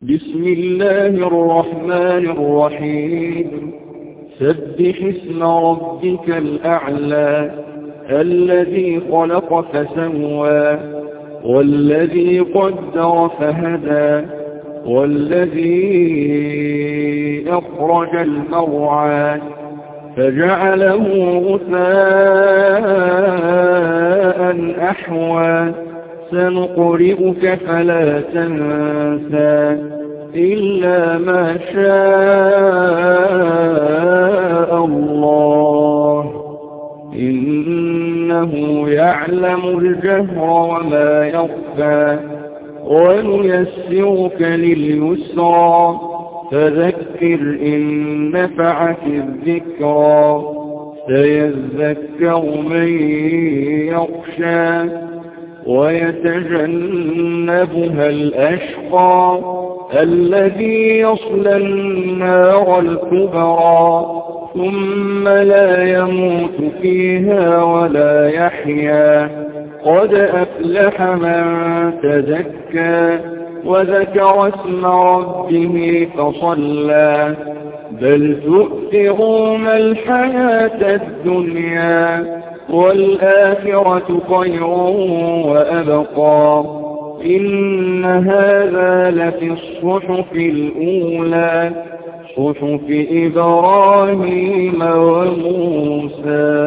بسم الله الرحمن الرحيم سبح اسم ربك الأعلى الذي خلق فسوى والذي قدر فهدى والذي أخرج المرعى فجعله غثاء أحوى سنقرئك فلا تنسى إلا ما شاء الله إنه يعلم الجهر وما يخفى ونيسرك لليسرى فذكر إن نفعت الذكرى سيذكر من يخشى ويتجنبها الأشقى الذي يصلى النار الكبرى ثم لا يموت فيها ولا يحيا قد أفلح من تزكى وذكر اسم ربه فصلى بل تؤثرون الحياة الدنيا والآخرة خير وأبقى إن هذا لفي الصحف الأولى صحف إبراهيم وموسى.